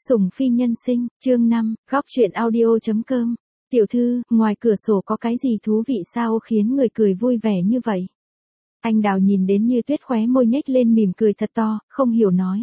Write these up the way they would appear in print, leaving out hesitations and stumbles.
Sủng phi nhân sinh, chương 5, góc truyện audio.com. Tiểu thư, ngoài cửa sổ có cái gì thú vị sao khiến người cười vui vẻ như vậy? Anh Đào nhìn đến Như Tuyết khóe môi nhếch lên mỉm cười thật to, không hiểu nói.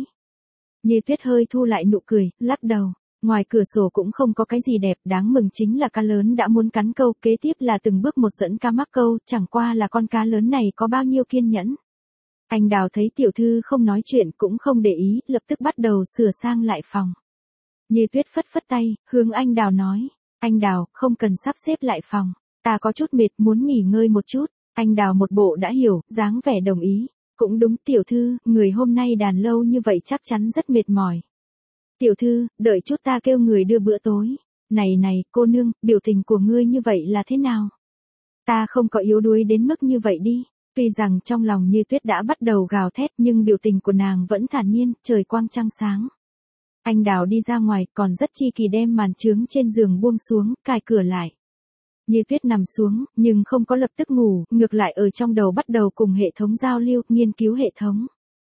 Như Tuyết hơi thu lại nụ cười, lắc đầu. Ngoài cửa sổ cũng không có cái gì đẹp, đáng mừng chính là cá lớn đã muốn cắn câu, kế tiếp là từng bước một dẫn cá mắc câu, chẳng qua là con cá lớn này có bao nhiêu kiên nhẫn. Anh Đào thấy tiểu thư không nói chuyện cũng không để ý, lập tức bắt đầu sửa sang lại phòng. Như Tuyết phất phất tay, hướng anh Đào nói. Anh Đào, không cần sắp xếp lại phòng. Ta có chút mệt muốn nghỉ ngơi một chút. Anh Đào một bộ đã hiểu, dáng vẻ đồng ý. Cũng đúng tiểu thư, người hôm nay đàn lâu như vậy chắc chắn rất mệt mỏi. Tiểu thư, đợi chút ta kêu người đưa bữa tối. Này này, cô nương, biểu tình của ngươi như vậy là thế nào? Ta không có yếu đuối đến mức như vậy đi. Tuy rằng trong lòng Như Tuyết đã bắt đầu gào thét nhưng biểu tình của nàng vẫn thản nhiên, trời quang trăng sáng. Anh Đào đi ra ngoài còn rất chi kỳ đem màn trướng trên giường buông xuống, cài cửa lại. Như Tuyết nằm xuống, nhưng không có lập tức ngủ, ngược lại ở trong đầu bắt đầu cùng hệ thống giao lưu, nghiên cứu hệ thống.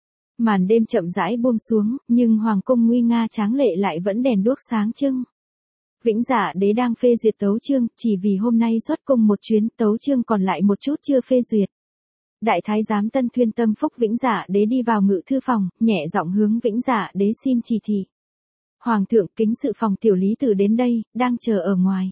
Màn đêm chậm rãi buông xuống, nhưng hoàng cung nguy nga tráng lệ lại vẫn đèn đuốc sáng trưng. Vĩnh Dạ Đế đang phê duyệt tấu chương, chỉ vì hôm nay xuất cung một chuyến, tấu chương còn lại một chút chưa phê duyệt. Đại thái giám Tân Thuyên tâm phúc Vĩnh Dạ Đế đi vào ngự thư phòng, nhẹ giọng hướng Vĩnh Dạ Đế xin chỉ thị. Hoàng thượng, kính sự phòng tiểu lý tử đến đây, đang chờ ở ngoài.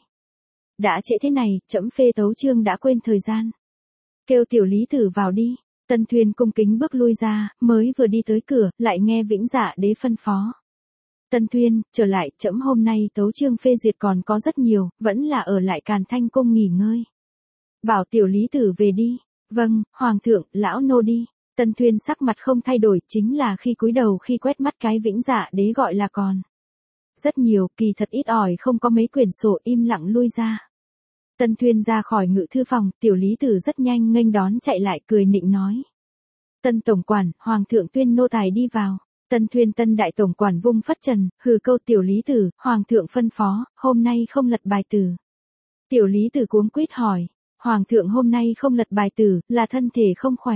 Đã trễ thế này, trẫm phê tấu chương đã quên thời gian. Kêu tiểu lý tử vào đi. Tân Thuyên cung kính bước lui ra, mới vừa đi tới cửa, lại nghe Vĩnh Dạ Đế phân phó. Tân Thuyên, trở lại, trẫm hôm nay tấu chương phê duyệt còn có rất nhiều, vẫn là ở lại Càn Thanh cung nghỉ ngơi. Bảo tiểu lý tử về đi. Vâng, Hoàng thượng, lão nô đi. Tân Thuyên sắc mặt không thay đổi, chính là khi cúi đầu khi quét mắt cái Vĩnh Dạ Đế gọi là còn. Rất nhiều, kỳ thật ít ỏi không có mấy quyển sổ, im lặng lui ra. Tân Thuyên ra khỏi ngự thư phòng, tiểu lý tử rất nhanh nghênh đón chạy lại cười nịnh nói. Tân tổng quản, Hoàng thượng tuyên nô tài đi vào. Tân Thuyên tân đại tổng quản vung phất trần, hừ câu tiểu lý tử, Hoàng thượng phân phó, hôm nay không lật bài tử. Tiểu lý tử cuống quýt hỏi. Hoàng thượng hôm nay không lật bài tử, là thân thể không khỏe.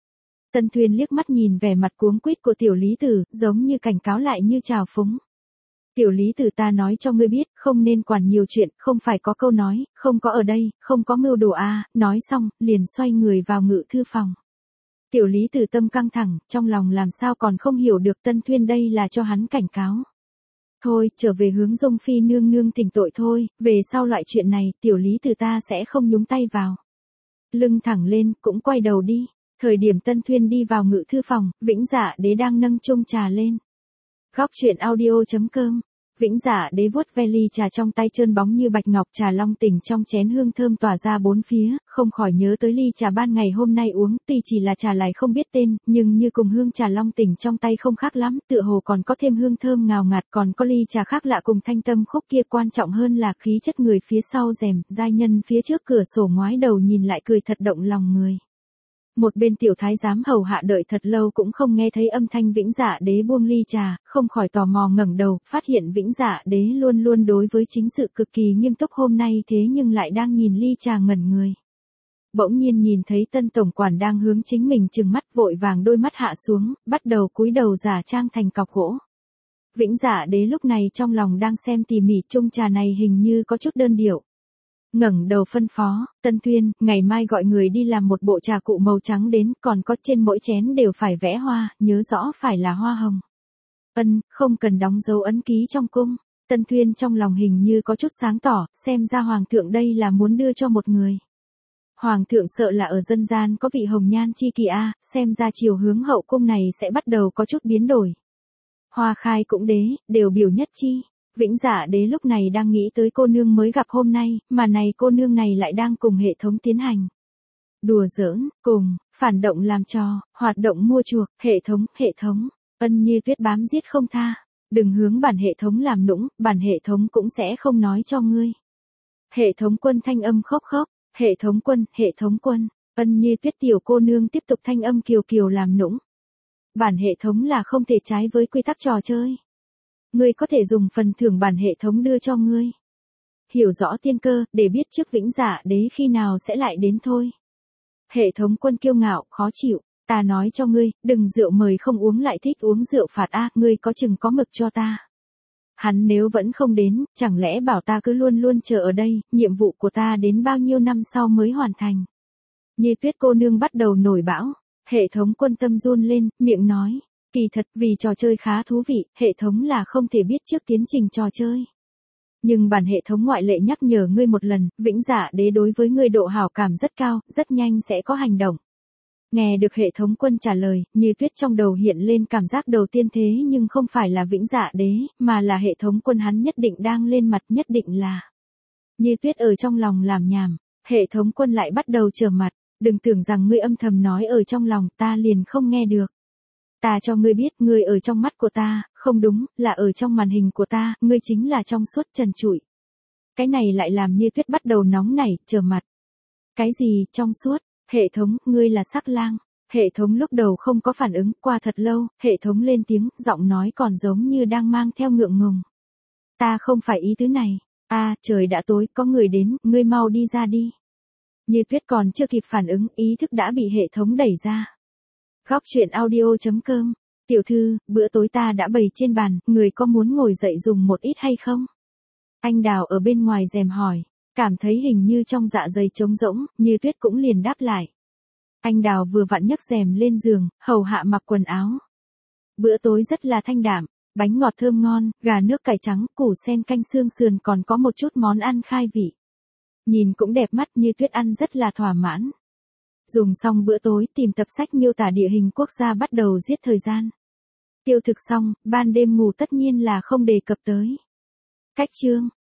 Tân Thuyên liếc mắt nhìn vẻ mặt cuống quýt của tiểu lý tử, giống như cảnh cáo lại như trào phúng. Tiểu lý tử ta nói cho ngươi biết, không nên quản nhiều chuyện, không phải có câu nói, không có ở đây, không có mưu đồ a. Nói xong, liền xoay người vào ngự thư phòng. Tiểu lý tử tâm căng thẳng, trong lòng làm sao còn không hiểu được Tân Thuyên đây là cho hắn cảnh cáo. Thôi, trở về hướng Dung phi nương nương thỉnh tội thôi, về sau loại chuyện này, tiểu lý tử ta sẽ không nhúng tay vào. Lưng thẳng lên, cũng quay đầu đi. Thời điểm Tân Thuyên đi vào ngự thư phòng, Vĩnh Dạ Đế đang nâng chung trà lên. Góc truyện audio.com. Vĩnh Dạ Đế vuốt ve ly trà trong tay trơn bóng như bạch ngọc, trà long tỉnh trong chén hương thơm tỏa ra bốn phía, không khỏi nhớ tới ly trà ban ngày hôm nay uống, tuy chỉ là trà lại không biết tên, nhưng như cùng hương trà long tỉnh trong tay không khác lắm, tựa hồ còn có thêm hương thơm ngào ngạt, còn có ly trà khác lạ cùng thanh tâm khúc kia, quan trọng hơn là khí chất người phía sau rèm, giai nhân phía trước cửa sổ ngoái đầu nhìn lại cười thật động lòng người. Một bên tiểu thái giám hầu hạ đợi thật lâu cũng không nghe thấy âm thanh Vĩnh Dạ Đế buông ly trà, không khỏi tò mò ngẩng đầu, phát hiện Vĩnh Dạ Đế luôn luôn đối với chính sự cực kỳ nghiêm túc, hôm nay thế nhưng lại đang nhìn ly trà ngẩn người. Bỗng nhiên nhìn thấy Tân tổng quản đang hướng chính mình trừng mắt, vội vàng đôi mắt hạ xuống, bắt đầu cúi đầu giả trang thành cọc gỗ. Vĩnh Dạ Đế lúc này trong lòng đang xem tỉ mỉ, chung trà này hình như có chút đơn điệu. Ngẩng đầu phân phó, Tân Thuyên, ngày mai gọi người đi làm một bộ trà cụ màu trắng đến, còn có trên mỗi chén đều phải vẽ hoa, nhớ rõ phải là hoa hồng. Không cần đóng dấu ấn ký trong cung. Tân Thuyên trong lòng hình như có chút sáng tỏ, xem ra Hoàng thượng đây là muốn đưa cho một người. Hoàng thượng sợ là ở dân gian có vị hồng nhan chi kỳ a, xem ra chiều hướng hậu cung này sẽ bắt đầu có chút biến đổi. Hoa khai cũng đế, đều biểu nhất chi. Vĩnh Dạ Đế lúc này đang nghĩ tới cô nương mới gặp hôm nay, mà này cô nương này lại đang cùng hệ thống tiến hành. Đùa giỡn, cùng, phản động làm trò, hoạt động mua chuộc, hệ thống, Như Tuyết bám giết không tha. Đừng hướng bản hệ thống làm nũng, bản hệ thống cũng sẽ không nói cho ngươi. Hệ thống quân thanh âm khóc khóc, hệ thống quân, Như Tuyết tiểu cô nương tiếp tục thanh âm kiều kiều làm nũng. Bản hệ thống là không thể trái với quy tắc trò chơi. Ngươi có thể dùng phần thưởng bản hệ thống đưa cho ngươi. Hiểu rõ tiên cơ, để biết trước Vĩnh Dạ Đế khi nào sẽ lại đến thôi. Hệ thống quân kiêu ngạo, khó chịu, ta nói cho ngươi, đừng rượu mời không uống lại thích uống rượu phạt a, ngươi có chừng có mực cho ta. Hắn nếu vẫn không đến, chẳng lẽ bảo ta cứ luôn luôn chờ ở đây, nhiệm vụ của ta đến bao nhiêu năm sau mới hoàn thành. Như Tuyết cô nương bắt đầu nổi bão, hệ thống Quân Tâm run lên, miệng nói, kỳ thật vì trò chơi khá thú vị, hệ thống là không thể biết trước tiến trình trò chơi. Nhưng bản hệ thống ngoại lệ nhắc nhở ngươi một lần, Vĩnh Dạ Đế đối với ngươi độ hảo cảm rất cao, rất nhanh sẽ có hành động. Nghe được hệ thống Quân trả lời, Như Tuyết trong đầu hiện lên cảm giác đầu tiên thế nhưng không phải là Vĩnh Dạ Đế, mà là hệ thống Quân hắn nhất định đang lên mặt, nhất định là. Như Tuyết ở trong lòng làm nhảm, hệ thống Quân lại bắt đầu trở mặt, đừng tưởng rằng ngươi âm thầm nói ở trong lòng ta liền không nghe được. Ta cho ngươi biết, ngươi ở trong mắt của ta, không đúng, là ở trong màn hình của ta, ngươi chính là trong suốt trần trụi. Cái này lại làm Như Tuyết bắt đầu nóng nảy, trở mặt. Cái gì, trong suốt? Hệ thống, ngươi là sắc lang. Hệ thống lúc đầu không có phản ứng, qua thật lâu, hệ thống lên tiếng, giọng nói còn giống như đang mang theo ngượng ngùng. Ta không phải ý tứ này. Trời đã tối, có người đến, ngươi mau đi ra đi. Như Tuyết còn chưa kịp phản ứng, ý thức đã bị hệ thống đẩy ra. Góc truyện audio.com. Tiểu thư, bữa tối ta đã bày trên bàn, người có muốn ngồi dậy dùng một ít hay không? Anh Đào ở bên ngoài rèm hỏi, cảm thấy hình như trong dạ dày trống rỗng, Như Tuyết cũng liền đáp lại. Anh Đào vừa vặn nhấc rèm lên giường, hầu hạ mặc quần áo. Bữa tối rất là thanh đạm, bánh ngọt thơm ngon, gà nước cải trắng, củ sen canh xương sườn còn có một chút món ăn khai vị. Nhìn cũng đẹp mắt, Như Tuyết ăn rất là thỏa mãn. Dùng xong bữa tối, tìm tập sách miêu tả địa hình quốc gia bắt đầu giết thời gian. Tiêu thực xong, ban đêm ngủ tất nhiên là không đề cập tới. Cách chương